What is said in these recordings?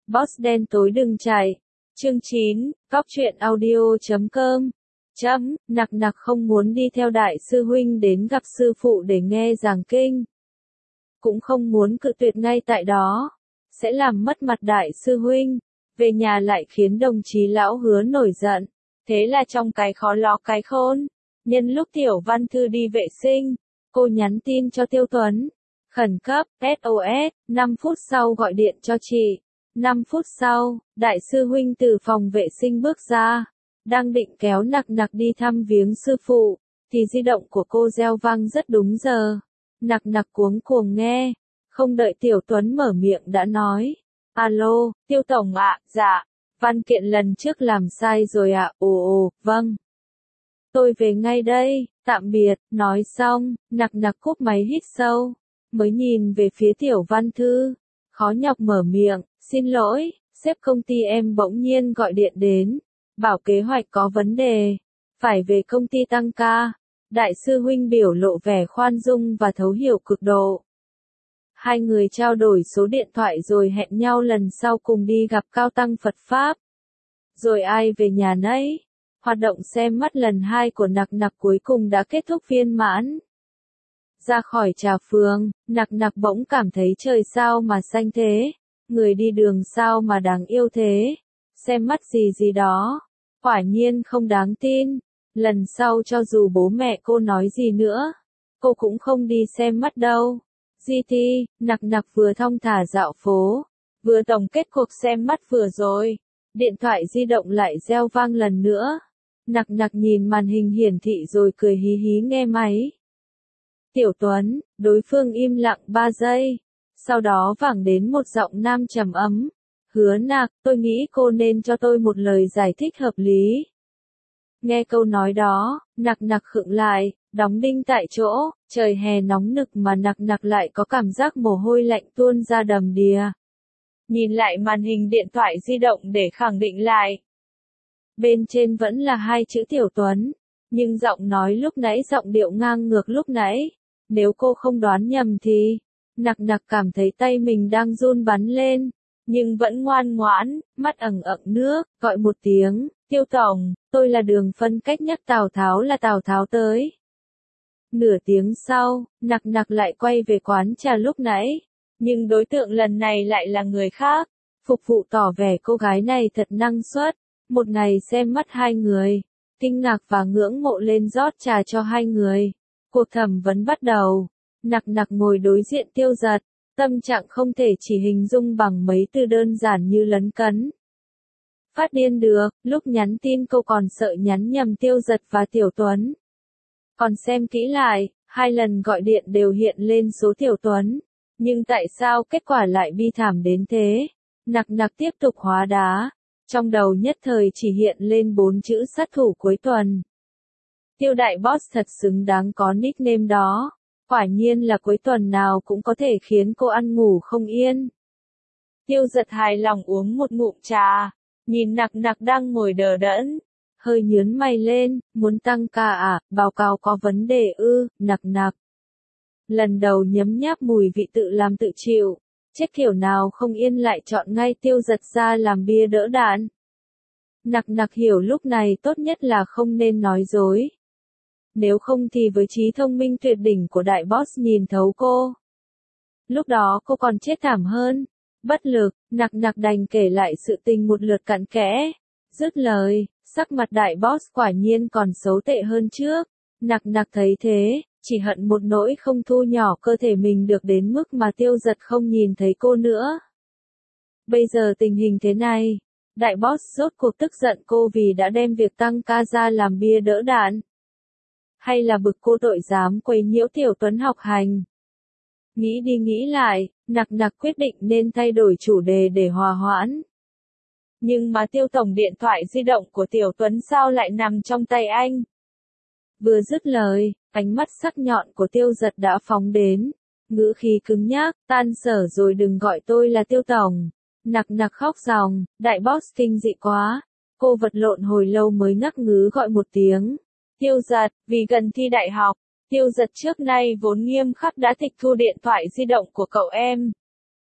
Boss đen tối đừng chạy. Chương 9, Cóc truyện audio.com. Nặc nặc không muốn đi theo đại sư huynh đến gặp sư phụ để nghe giảng kinh. Cũng không muốn cự tuyệt ngay tại đó. Sẽ làm mất mặt đại sư huynh. Về nhà lại khiến đồng chí lão Hứa nổi giận. Thế là trong cái khó ló cái khôn. Nhân lúc Tiểu Văn Thư đi vệ sinh, cô nhắn tin cho Tiêu Tuấn. Khẩn cấp, SOS, 5 phút sau gọi điện cho chị. 5 phút sau, đại sư huynh từ phòng vệ sinh bước ra. Đang định kéo nặc nặc đi thăm viếng sư phụ, thì di động của cô reo vang rất đúng giờ. Nặc nặc cuống cuồng nghe, không đợi Tiểu Tuấn mở miệng đã nói. Alo, Tiêu Tổng ạ, dạ, văn kiện lần trước làm sai rồi ạ, ồ, vâng. Tôi về ngay đây, tạm biệt, nói xong, nặc nặc cúp máy hít sâu, mới nhìn về phía Tiểu Văn Thư, khó nhọc mở miệng, xin lỗi, sếp công ty em bỗng nhiên gọi điện đến, bảo kế hoạch có vấn đề, phải về công ty tăng ca. Đại sư huynh biểu lộ vẻ khoan dung và thấu hiểu cực độ. Hai người trao đổi số điện thoại rồi hẹn nhau lần sau cùng đi gặp cao tăng Phật Pháp. Rồi ai về nhà nấy. Hoạt động xem mắt lần 2 của nặc nặc cuối cùng đã kết thúc viên mãn. Ra khỏi trà phường, nặc nặc bỗng cảm thấy trời sao mà xanh thế, người đi đường sao mà đáng yêu thế, xem mắt gì đó, quả nhiên không đáng tin, lần sau cho dù bố mẹ cô nói gì nữa, cô cũng không đi xem mắt đâu. GT, nặc nặc vừa thong thả dạo phố, vừa tổng kết cuộc xem mắt vừa rồi, điện thoại di động lại reo vang lần nữa. Nặc nặc nhìn màn hình hiển thị rồi cười hí hí nghe máy. Tiểu Tuấn, đối phương im lặng 3 giây. Sau đó vẳng đến một giọng nam trầm ấm. Hứa nặc, tôi nghĩ cô nên cho tôi một lời giải thích hợp lý. Nghe câu nói đó, nặc nặc khựng lại, đóng đinh tại chỗ, trời hè nóng nực mà nặc nặc lại có cảm giác mồ hôi lạnh tuôn ra đầm đìa. Nhìn lại màn hình điện thoại di động để khẳng định lại. Bên trên vẫn là 2 chữ Tiểu Tuấn, nhưng giọng nói lúc nãy giọng điệu ngang ngược lúc nãy. Nếu cô không đoán nhầm thì, nặc nặc cảm thấy tay mình đang run bắn lên, nhưng vẫn ngoan ngoãn, mắt ẩn ẩn nước, gọi một tiếng, Tiêu Tổng, tôi là Đường phân cách nhắc Tào Tháo là Tào Tháo tới. Nửa tiếng sau, nặc nặc lại quay về quán trà lúc nãy, nhưng đối tượng lần này lại là người khác. Phục vụ tỏ vẻ cô gái này thật năng suất. Một ngày xem mắt 2 người, kinh ngạc và ngưỡng mộ lên rót trà cho 2 người. Cuộc thẩm vấn bắt đầu, nặc nặc ngồi đối diện Tiêu Giật, tâm trạng không thể chỉ hình dung bằng mấy từ đơn giản như lấn cấn. Phát điên được, lúc nhắn tin cô còn sợ nhắn nhầm Tiêu Giật và Tiểu Tuấn. Còn xem kỹ lại, 2 lần gọi điện đều hiện lên số Tiểu Tuấn, nhưng tại sao kết quả lại bi thảm đến thế? Nặc nặc tiếp tục hóa đá. Trong đầu nhất thời chỉ hiện lên 4 chữ sát thủ cuối tuần. Tiêu đại boss thật xứng đáng có nickname đó. Quả nhiên là cuối tuần nào cũng có thể khiến cô ăn ngủ không yên. Tiêu Giật hài lòng uống một ngụm trà, nhìn nặc nặc đang ngồi đờ đẫn, hơi nhướng mày lên, muốn tăng ca à, báo cáo có vấn đề ư, nặc nặc. Lần đầu nhấm nháp mùi vị tự làm tự chịu. Chết kiểu nào không yên lại chọn ngay Tiêu Giật ra làm bia đỡ đạn. Nặc nặc hiểu lúc này tốt nhất là không nên nói dối. Nếu không thì với trí thông minh tuyệt đỉnh của đại boss nhìn thấu cô. Lúc đó cô còn chết thảm hơn. Bất lực, nặc nặc đành kể lại sự tình một lượt cặn kẽ. Dứt lời, sắc mặt đại boss quả nhiên còn xấu tệ hơn trước. Nặc nặc thấy thế. Chỉ hận một nỗi không thu nhỏ cơ thể mình được đến mức mà Tiêu Giật không nhìn thấy cô nữa. Bây giờ tình hình thế này, đại boss rốt cuộc tức giận cô vì đã đem việc tăng ca ra làm bia đỡ đạn. Hay là bực cô tội dám quấy nhiễu Tiểu Tuấn học hành. Nghĩ đi nghĩ lại, nặc nặc quyết định nên thay đổi chủ đề để hòa hoãn. Nhưng mà Tiêu Tổng điện thoại di động của Tiểu Tuấn sao lại nằm trong tay anh? Vừa dứt lời, ánh mắt sắc nhọn của Tiêu Giật đã phóng đến, ngữ khí cứng nhắc, tan sở rồi đừng gọi tôi là Tiêu Tổng. Nặc nặc khóc ròng, đại boss kinh dị quá, cô vật lộn hồi lâu mới ngắc ngứ gọi một tiếng. Tiêu Giật, vì gần thi đại học, Tiêu Giật trước nay vốn nghiêm khắc đã tịch thu điện thoại di động của cậu em.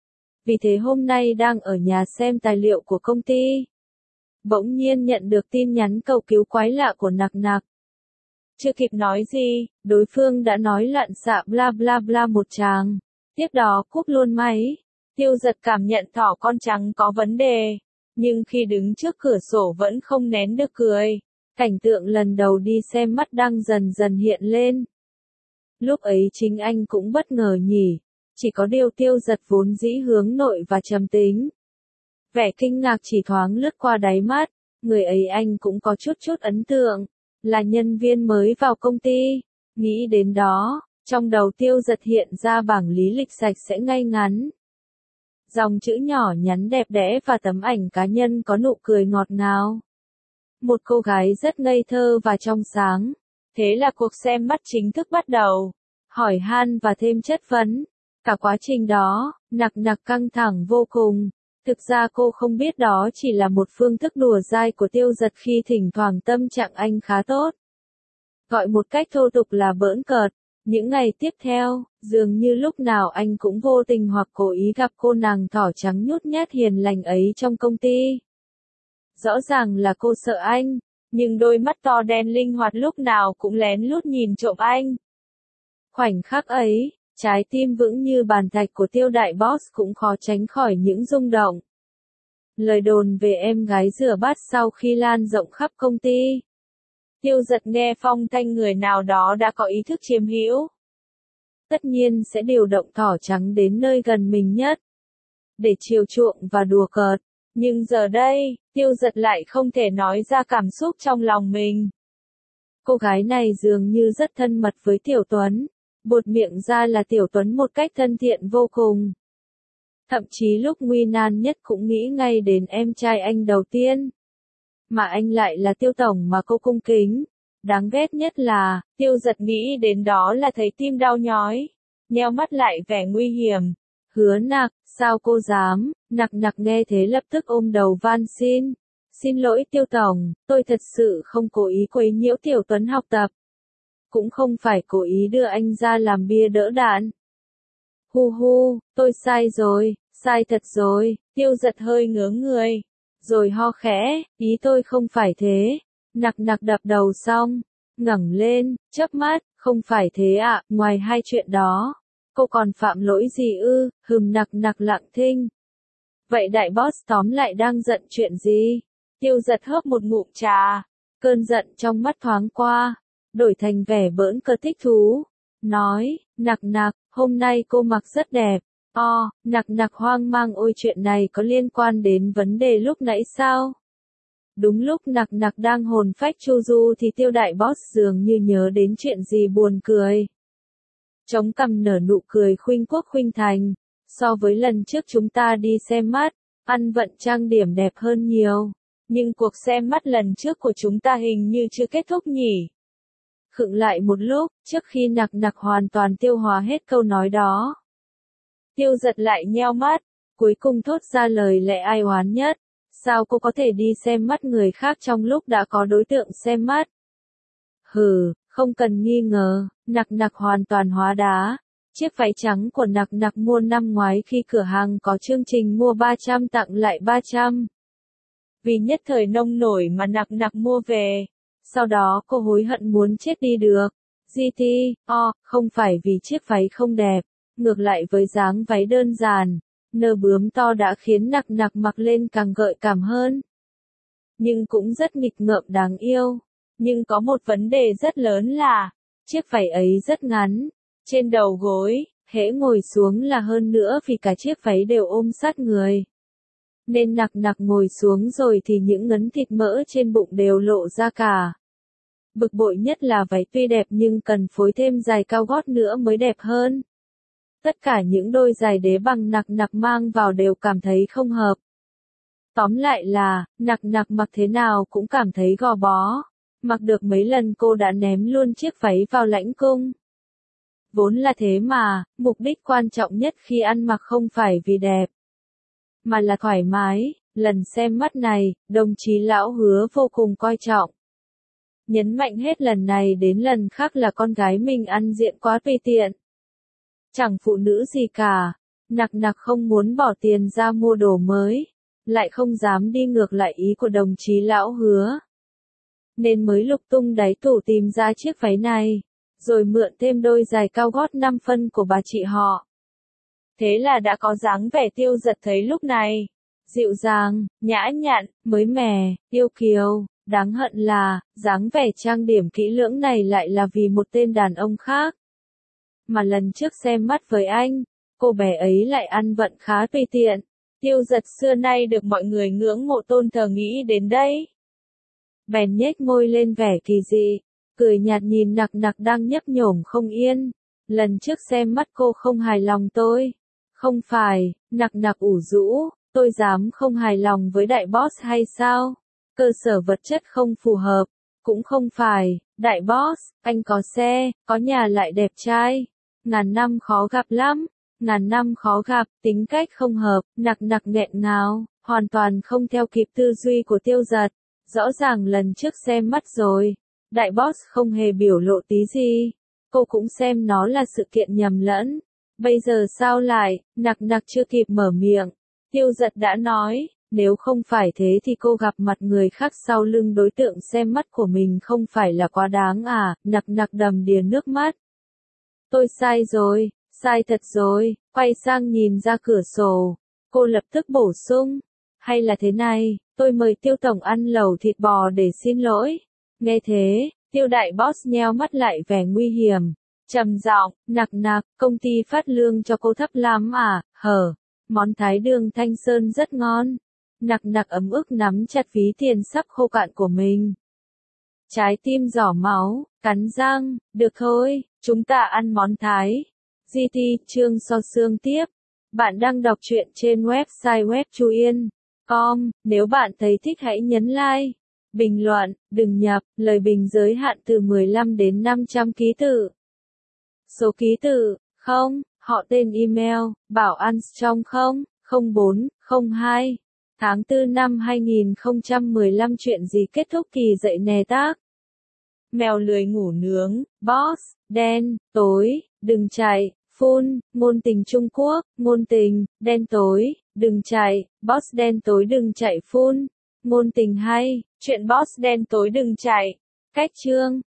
vì thế hôm nay đang ở nhà xem tài liệu của công ty. Bỗng nhiên nhận được tin nhắn cầu cứu quái lạ của Nặc Nặc. Chưa kịp nói gì, đối phương đã nói loạn xạ bla bla bla một tràng. Tiếp đó cúp luôn máy. Tiêu Giật cảm nhận thỏ con trắng có vấn đề. Nhưng khi đứng trước cửa sổ vẫn không nén được cười. Cảnh tượng lần đầu đi xem mắt đang dần dần hiện lên. Lúc ấy chính anh cũng bất ngờ nhỉ. Chỉ có điều Tiêu Giật vốn dĩ hướng nội và trầm tính. Vẻ kinh ngạc chỉ thoáng lướt qua đáy mắt. Người ấy anh cũng có chút ấn tượng. Là nhân viên mới vào công ty. Nghĩ đến đó, trong đầu Tiêu Giật hiện ra bảng lý lịch sạch sẽ ngay ngắn. Dòng chữ nhỏ nhắn đẹp đẽ và tấm ảnh cá nhân có nụ cười ngọt ngào. Một cô gái rất ngây thơ và trong sáng. Thế là cuộc xem mắt chính thức bắt đầu. Hỏi han và thêm chất vấn. Cả quá trình đó, Nặc Nặc căng thẳng vô cùng. Thực ra cô không biết đó chỉ là một phương thức đùa dai của Tiêu Giật khi thỉnh thoảng tâm trạng anh khá tốt. Gọi một cách thô tục là bỡn cợt. Những ngày tiếp theo, dường như lúc nào anh cũng vô tình hoặc cố ý gặp cô nàng thỏ trắng nhút nhát hiền lành ấy trong công ty. Rõ ràng là cô sợ anh, nhưng đôi mắt to đen linh hoạt lúc nào cũng lén lút nhìn trộm anh. Khoảnh khắc ấy, trái tim vững như bàn thạch của Tiêu đại boss cũng khó tránh khỏi những rung động. Lời đồn về em gái rửa bát sau khi lan rộng khắp công ty. Tiêu Giật nghe phong thanh người nào đó đã có ý thức chiếm hữu. Tất nhiên sẽ điều động thỏ trắng đến nơi gần mình nhất. Để chiều chuộng và đùa cợt. Nhưng giờ đây, Tiêu Giật lại không thể nói ra cảm xúc trong lòng mình. Cô gái này dường như rất thân mật với Tiểu Tuấn. Buột miệng ra là Tiểu Tuấn một cách thân thiện vô cùng. Thậm chí lúc nguy nan nhất cũng nghĩ ngay đến em trai anh đầu tiên. Mà anh lại là Tiêu Tổng mà cô cung kính. Đáng ghét nhất là, Tiêu Giật nghĩ đến đó là thấy tim đau nhói. Nheo mắt lại vẻ nguy hiểm. Hứa Nặc, sao cô dám? Nặc Nặc nghe thế lập tức ôm đầu van xin. Xin lỗi Tiêu Tổng, tôi thật sự không cố ý quấy nhiễu Tiểu Tuấn học tập. Cũng không phải cố ý đưa anh ra làm bia đỡ đạn. Hu hu, tôi sai rồi, sai thật rồi. Tiêu Giật hơi ngớ người. Rồi ho khẽ, ý tôi không phải thế. Nặc Nặc đập đầu xong, ngẩng lên, chớp mắt, không phải thế ạ, ngoài hai chuyện đó. Cô còn phạm lỗi gì ư? Nặc Nặc lặng thinh. Vậy đại boss tóm lại đang giận chuyện gì? Tiêu Giật hớp một ngụm trà. Cơn giận trong mắt thoáng qua. Đổi thành vẻ bỡn cợt thích thú. Nói, Nặc Nặc, hôm nay cô mặc rất đẹp. Nặc Nặc hoang mang ôi chuyện này có liên quan đến vấn đề lúc nãy sao? Đúng lúc Nặc Nặc đang hồn phách chu du thì Tiêu đại boss dường như nhớ đến chuyện gì buồn cười. Chống cằm nở nụ cười khuynh quốc khuynh thành. So với lần trước chúng ta đi xem mắt, ăn vận trang điểm đẹp hơn nhiều. Nhưng cuộc xem mắt lần trước của chúng ta hình như chưa kết thúc nhỉ? Khựng lại một lúc, trước khi Nặc Nặc hoàn toàn tiêu hóa hết câu nói đó. Tiêu Giật lại nheo mắt, cuối cùng thốt ra lời lẽ ai oán nhất. Sao cô có thể đi xem mắt người khác trong lúc đã có đối tượng xem mắt? Không cần nghi ngờ, Nặc Nặc hoàn toàn hóa đá. Chiếc váy trắng của Nặc Nặc mua năm ngoái khi cửa hàng có chương trình mua 300 tặng lại 300. Vì nhất thời nông nổi mà Nặc Nặc mua về. Sau đó cô hối hận muốn chết đi được. Không phải vì chiếc váy không đẹp. Ngược lại với dáng váy đơn giản, nơ bướm to đã khiến Nặc Nặc mặc lên càng gợi cảm hơn. Nhưng cũng rất nghịch ngợm đáng yêu. Nhưng có một vấn đề rất lớn là, chiếc váy ấy rất ngắn, trên đầu gối, hễ ngồi xuống là hơn nữa vì cả chiếc váy đều ôm sát người. Nên Nặc Nặc ngồi xuống rồi thì những ngấn thịt mỡ trên bụng đều lộ ra cả. Bực bội nhất là váy tuy đẹp nhưng cần phối thêm giày cao gót nữa mới đẹp hơn. Tất cả những đôi giày đế bằng Nặc Nặc mang vào đều cảm thấy không hợp. Tóm lại là, Nặc Nặc mặc thế nào cũng cảm thấy gò bó. Mặc được mấy lần cô đã ném luôn chiếc váy vào lãnh cung. Vốn là thế mà, mục đích quan trọng nhất khi ăn mặc không phải vì đẹp, mà là thoải mái. Lần xem mắt này, đồng chí lão Hứa vô cùng coi trọng. Nhấn mạnh hết lần này đến lần khác là con gái mình ăn diện quá tùy tiện. Chẳng phụ nữ gì cả. Nặc nặc không muốn bỏ tiền ra mua đồ mới, lại không dám đi ngược lại ý của đồng chí lão Hứa. Nên mới lục tung đáy tủ tìm ra chiếc váy này, rồi mượn thêm đôi giày cao gót 5 phân của bà chị họ. Thế là đã có dáng vẻ Tiêu Dật thấy lúc này. Dịu dàng, nhã nhặn, mới mẻ, yêu kiều, đáng hận là, dáng vẻ trang điểm kỹ lưỡng này lại là vì một tên đàn ông khác. Mà lần trước xem mắt với anh, cô bé ấy lại ăn vận khá tùy tiện. Tiêu Dật xưa nay được mọi người ngưỡng mộ tôn thờ nghĩ đến đây. Bèn nhếch môi lên vẻ kỳ dị, cười nhạt nhìn nặc nặc đang nhấp nhổm không yên. Lần trước xem mắt cô không hài lòng tôi. Không phải, nặc nặc ủ rũ, tôi dám không hài lòng với đại boss hay sao? Cơ sở vật chất không phù hợp. Cũng không phải, đại boss, anh có xe, có nhà lại đẹp trai. Ngàn năm khó gặp lắm. Ngàn năm khó gặp, tính cách không hợp, nặc nặc nghẹn ngào, hoàn toàn không theo kịp tư duy của Tiêu Dật. Rõ ràng lần trước xem mắt rồi, đại boss không hề biểu lộ tí gì. Cô cũng xem nó là sự kiện nhầm lẫn. Bây giờ sao lại, nặc nặc chưa kịp mở miệng. Tiêu Dật đã nói, nếu không phải thế thì cô gặp mặt người khác sau lưng đối tượng xem mắt của mình không phải là quá đáng à, nặc nặc đầm đìa nước mắt. Tôi sai rồi, sai thật rồi, quay sang nhìn ra cửa sổ. Cô lập tức bổ sung, hay là thế này, tôi mời Tiêu tổng ăn lẩu thịt bò để xin lỗi. Nghe thế, Tiêu đại boss nheo mắt lại vẻ nguy hiểm. Trầm giọng, nặc nặc, công ty phát lương cho cô thấp lắm à, hở, món thái đường Thanh Sơn rất ngon. Nặc nặc ấm ức nắm chặt ví tiền sắp khô cạn của mình. Trái tim giỏ máu, cắn răng, được thôi, chúng ta ăn món Thái. GT, chương so xương tiếp. Bạn đang đọc truyện trên website webchuyen.com, nếu bạn thấy thích hãy nhấn like, bình luận, đừng nhập, lời bình giới hạn từ 15 đến 500 ký tự. Số ký tự, 0, họ tên email, bảo ăn trong 0402. Tháng 4 năm 2015 chuyện gì kết thúc kỳ dậy nè tác. Mèo lười ngủ nướng, boss, đen, tối, đừng chạy, phun, ngôn tình Trung Quốc, ngôn tình, đen tối, đừng chạy, boss đen tối đừng chạy phun, ngôn tình hay, chuyện boss đen tối đừng chạy, cách chương.